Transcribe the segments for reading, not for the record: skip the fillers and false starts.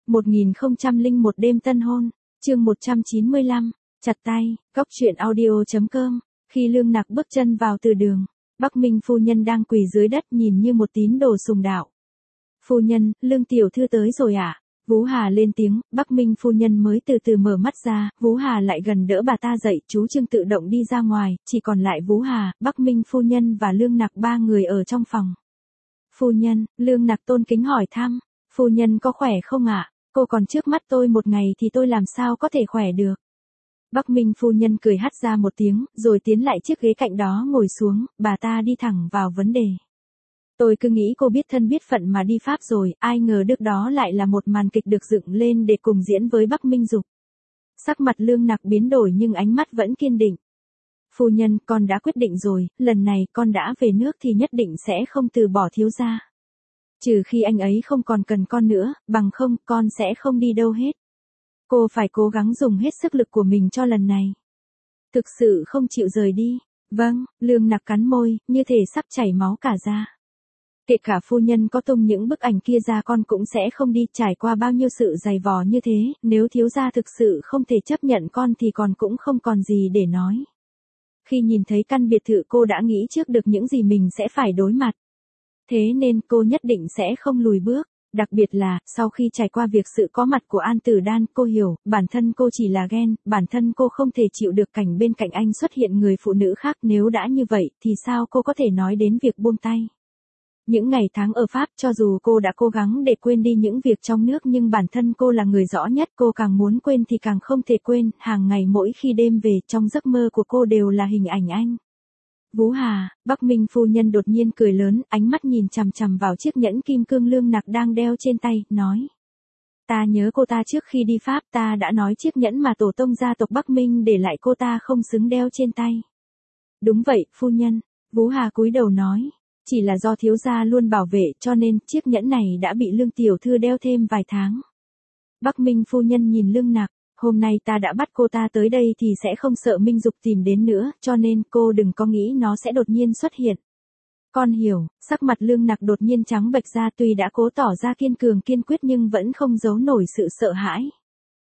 1001 đêm tân hôn, chương 195, chặt tay, góc truyện audio.com. Khi Lương Nặc bước chân vào từ đường, Bắc Minh phu nhân đang quỳ dưới đất nhìn như một tín đồ sùng đạo. Phu nhân, Lương tiểu thư tới rồi ạ. Vú Hà lên tiếng, Bắc Minh phu nhân mới từ từ mở mắt ra, Vú Hà lại gần đỡ bà ta dậy, chú Trương tự động đi ra ngoài, chỉ còn lại Vú Hà, Bắc Minh phu nhân và Lương Nặc ba người ở trong phòng. Phu nhân, Lương Nặc tôn kính hỏi thăm, phu nhân có khỏe không ạ? Cô còn trước mắt tôi một ngày thì tôi làm sao có thể khỏe được? Bắc Minh phu nhân cười hắt ra một tiếng, rồi tiến lại chiếc ghế cạnh đó ngồi xuống, bà ta đi thẳng vào vấn đề. Tôi cứ nghĩ cô biết thân biết phận mà đi Pháp rồi, ai ngờ được đó lại là một màn kịch được dựng lên để cùng diễn với Bắc Minh Dục. Sắc mặt Lương Nặc biến đổi nhưng ánh mắt vẫn kiên định. Phu nhân, con đã quyết định rồi, lần này con đã về nước thì nhất định sẽ không từ bỏ thiếu gia. Trừ khi anh ấy không còn cần con nữa, bằng không con sẽ không đi đâu hết. Cô phải cố gắng dùng hết sức lực của mình cho lần này. Thực sự không chịu rời đi. Vâng, Lương Nặc cắn môi, như thể sắp chảy máu cả da. Kể cả phu nhân có tung những bức ảnh kia ra con cũng sẽ không đi, trải qua bao nhiêu sự dày vò như thế, nếu thiếu gia thực sự không thể chấp nhận con thì con cũng không còn gì để nói. Khi nhìn thấy căn biệt thự cô đã nghĩ trước được những gì mình sẽ phải đối mặt. Thế nên cô nhất định sẽ không lùi bước. Đặc biệt là, sau khi trải qua việc sự có mặt của An Tử Đan, cô hiểu, bản thân cô chỉ là ghen, bản thân cô không thể chịu được cảnh bên cạnh anh xuất hiện người phụ nữ khác, nếu đã như vậy, thì sao cô có thể nói đến việc buông tay. Những ngày tháng ở Pháp, cho dù cô đã cố gắng để quên đi những việc trong nước nhưng bản thân cô là người rõ nhất, cô càng muốn quên thì càng không thể quên, hàng ngày mỗi khi đêm về, trong giấc mơ của cô đều là hình ảnh anh. Vú Hà, Bắc Minh phu nhân đột nhiên cười lớn, ánh mắt nhìn chằm chằm vào chiếc nhẫn kim cương Lương Nặc đang đeo trên tay, nói. Ta nhớ cô ta trước khi đi Pháp, ta đã nói chiếc nhẫn mà tổ tông gia tộc Bắc Minh để lại cô ta không xứng đeo trên tay. Đúng vậy, phu nhân, Vú Hà cúi đầu nói. Chỉ là do thiếu gia luôn bảo vệ cho nên chiếc nhẫn này đã bị Lương tiểu thư đeo thêm vài tháng. Bắc Minh phu nhân nhìn Lương Nặc. Hôm nay ta đã bắt cô ta tới đây thì sẽ không sợ Minh Dục tìm đến nữa, cho nên cô đừng có nghĩ nó sẽ đột nhiên xuất hiện. Con hiểu, sắc mặt Lương Nặc đột nhiên trắng bệch ra, tuy đã cố tỏ ra kiên cường kiên quyết nhưng vẫn không giấu nổi sự sợ hãi.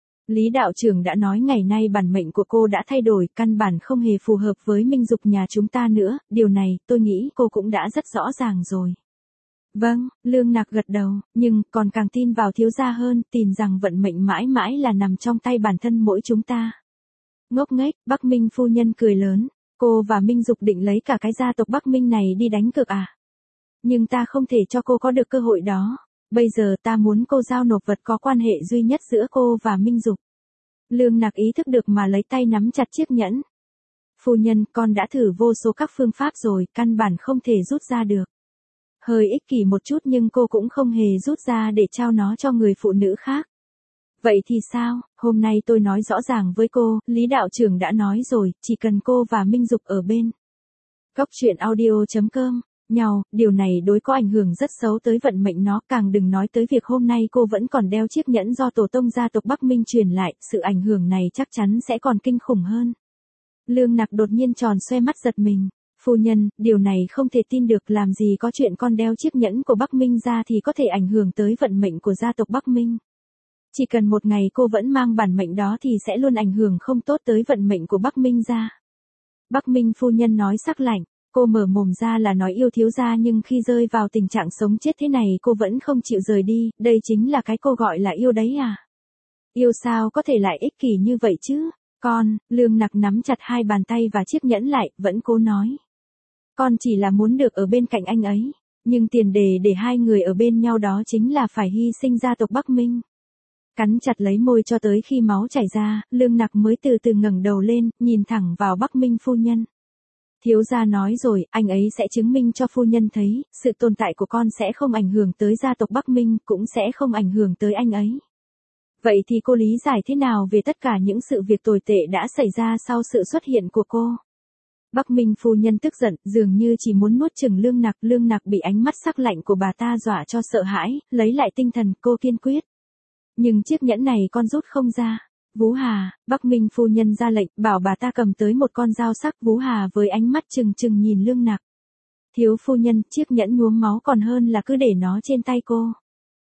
Lý đạo trưởng đã nói ngày nay bản mệnh của cô đã thay đổi, căn bản không hề phù hợp với Minh Dục nhà chúng ta nữa, điều này tôi nghĩ cô cũng đã rất rõ ràng rồi. Vâng, Lương Nặc gật đầu, nhưng còn càng tin vào thiếu gia hơn, tin rằng vận mệnh mãi mãi là nằm trong tay bản thân mỗi chúng ta. Ngốc nghếch, Bắc Minh phu nhân cười lớn, cô và Minh Dục định lấy cả cái gia tộc Bắc Minh này đi đánh cược à? Nhưng ta không thể cho cô có được cơ hội đó, bây giờ ta muốn cô giao nộp vật có quan hệ duy nhất giữa cô và Minh Dục. Lương Nặc ý thức được mà lấy tay nắm chặt chiếc nhẫn. Phu nhân, con đã thử vô số các phương pháp rồi, căn bản không thể rút ra được. Hơi ích kỷ một chút nhưng cô cũng không hề rút ra để trao nó cho người phụ nữ khác. Vậy thì sao, hôm nay tôi nói rõ ràng với cô, Lý đạo trưởng đã nói rồi, chỉ cần cô và Minh Dục ở bên. Góc truyện audio.com, nhau, điều này đối có ảnh hưởng rất xấu tới vận mệnh nó, càng đừng nói tới việc hôm nay cô vẫn còn đeo chiếc nhẫn do tổ tông gia tộc Bắc Minh truyền lại, sự ảnh hưởng này chắc chắn sẽ còn kinh khủng hơn. Lương Nặc đột nhiên tròn xoe mắt giật mình. Phu nhân, điều này không thể tin được, làm gì có chuyện con đeo chiếc nhẫn của Bắc Minh ra thì có thể ảnh hưởng tới vận mệnh của gia tộc Bắc Minh. Chỉ cần một ngày cô vẫn mang bản mệnh đó thì sẽ luôn ảnh hưởng không tốt tới vận mệnh của Bắc Minh gia. Bắc Minh phu nhân nói sắc lạnh, cô mở mồm ra là nói yêu thiếu gia nhưng khi rơi vào tình trạng sống chết thế này cô vẫn không chịu rời đi, đây chính là cái cô gọi là yêu đấy à? Yêu sao có thể lại ích kỷ như vậy chứ? Con, Lương Nặc nắm chặt hai bàn tay và chiếc nhẫn lại, vẫn cố nói. Con chỉ là muốn được ở bên cạnh anh ấy, nhưng tiền đề để hai người ở bên nhau đó chính là phải hy sinh gia tộc Bắc Minh. Cắn chặt lấy môi cho tới khi máu chảy ra, Lương Nặc mới từ từ ngẩng đầu lên, nhìn thẳng vào Bắc Minh phu nhân. Thiếu gia nói rồi, anh ấy sẽ chứng minh cho phu nhân thấy, sự tồn tại của con sẽ không ảnh hưởng tới gia tộc Bắc Minh, cũng sẽ không ảnh hưởng tới anh ấy. Vậy thì cô lý giải thế nào về tất cả những sự việc tồi tệ đã xảy ra sau sự xuất hiện của cô? Bắc Minh phu nhân tức giận, dường như chỉ muốn nuốt chửng Lương Nặc bị ánh mắt sắc lạnh của bà ta dọa cho sợ hãi, lấy lại tinh thần, cô kiên quyết. Nhưng chiếc nhẫn này con rút không ra. Vú Hà, Bắc Minh phu nhân ra lệnh, bảo bà ta cầm tới một con dao sắc. Vú Hà với ánh mắt trừng trừng nhìn Lương Nặc. Thiếu phu nhân, chiếc nhẫn nhuốm máu còn hơn là cứ để nó trên tay cô.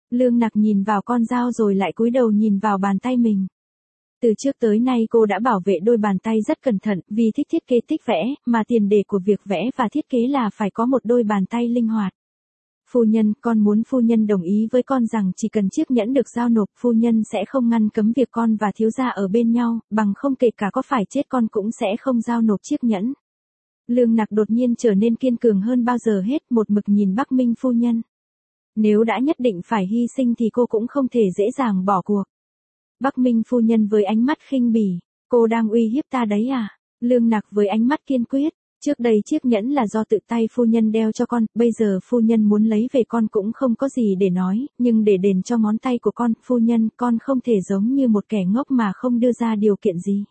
Lương Nặc nhìn vào con dao rồi lại cúi đầu nhìn vào bàn tay mình. Từ trước tới nay cô đã bảo vệ đôi bàn tay rất cẩn thận, vì thích thiết kế thích vẽ, mà tiền đề của việc vẽ và thiết kế là phải có một đôi bàn tay linh hoạt. Phu nhân, con muốn phu nhân đồng ý với con rằng chỉ cần chiếc nhẫn được giao nộp, phu nhân sẽ không ngăn cấm việc con và thiếu gia ở bên nhau, bằng không kể cả có phải chết con cũng sẽ không giao nộp chiếc nhẫn. Lương Nặc đột nhiên trở nên kiên cường hơn bao giờ hết, một mực nhìn Bắc Minh phu nhân. Nếu đã nhất định phải hy sinh thì cô cũng không thể dễ dàng bỏ cuộc. Bắc Minh phu nhân với ánh mắt khinh bỉ, cô đang uy hiếp ta đấy à? Lương Nặc với ánh mắt kiên quyết, trước đây chiếc nhẫn là do tự tay phu nhân đeo cho con, bây giờ phu nhân muốn lấy về con cũng không có gì để nói, nhưng để đền cho ngón tay của con, phu nhân, con không thể giống như một kẻ ngốc mà không đưa ra điều kiện gì.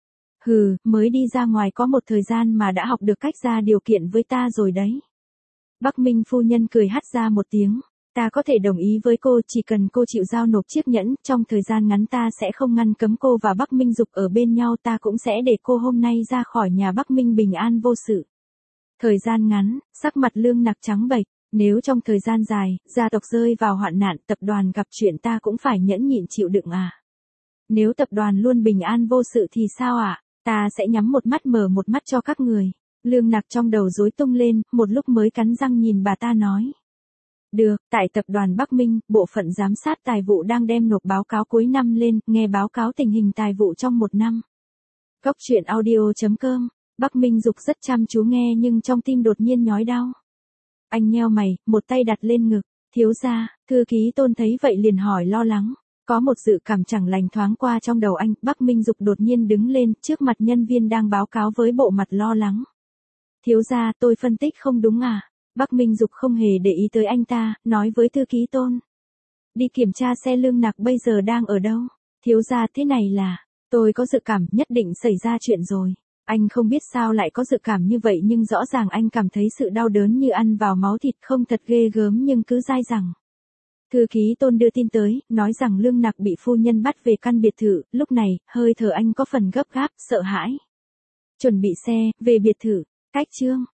Hừ, mới đi ra ngoài có một thời gian mà đã học được cách ra điều kiện với ta rồi đấy. Bắc Minh phu nhân cười hắt ra một tiếng. Ta có thể đồng ý với cô, chỉ cần cô chịu giao nộp chiếc nhẫn, trong thời gian ngắn ta sẽ không ngăn cấm cô và Bắc Minh Dục ở bên nhau, ta cũng sẽ để cô hôm nay ra khỏi nhà Bắc Minh bình an vô sự. Thời gian ngắn, sắc mặt Lương Nặc trắng bệch, nếu trong thời gian dài, gia tộc rơi vào hoạn nạn, tập đoàn gặp chuyện ta cũng phải nhẫn nhịn chịu đựng à. Nếu tập đoàn luôn bình an vô sự thì sao ạ? Ta sẽ nhắm một mắt mở một mắt cho các người. Lương Nặc trong đầu rối tung lên, một lúc mới cắn răng nhìn bà ta nói. Được, tại tập đoàn Bắc Minh, bộ phận giám sát tài vụ đang đem nộp báo cáo cuối năm lên, nghe báo cáo tình hình tài vụ trong một năm. Góc truyện audio.com, Bắc Minh Dục rất chăm chú nghe nhưng trong tim đột nhiên nhói đau. Anh nheo mày, một tay đặt lên ngực, thiếu gia, thư ký Tôn thấy vậy liền hỏi lo lắng. Có một dự cảm chẳng lành thoáng qua trong đầu anh, Bắc Minh Dục đột nhiên đứng lên, trước mặt nhân viên đang báo cáo với bộ mặt lo lắng. Thiếu gia, tôi phân tích không đúng à? Bắc Minh Dục không hề để ý tới anh ta, nói với thư ký Tôn. Đi kiểm tra xe Lương Nặc bây giờ đang ở đâu? Thiếu gia, thế này là, tôi có dự cảm nhất định xảy ra chuyện rồi. Anh không biết sao lại có dự cảm như vậy nhưng rõ ràng anh cảm thấy sự đau đớn như ăn vào máu thịt, không thật ghê gớm nhưng cứ dai dẳng. Thư ký Tôn đưa tin tới, nói rằng Lương Nặc bị phu nhân bắt về căn biệt thự, lúc này, hơi thở anh có phần gấp gáp, sợ hãi. Chuẩn bị xe, về biệt thự, cách chương.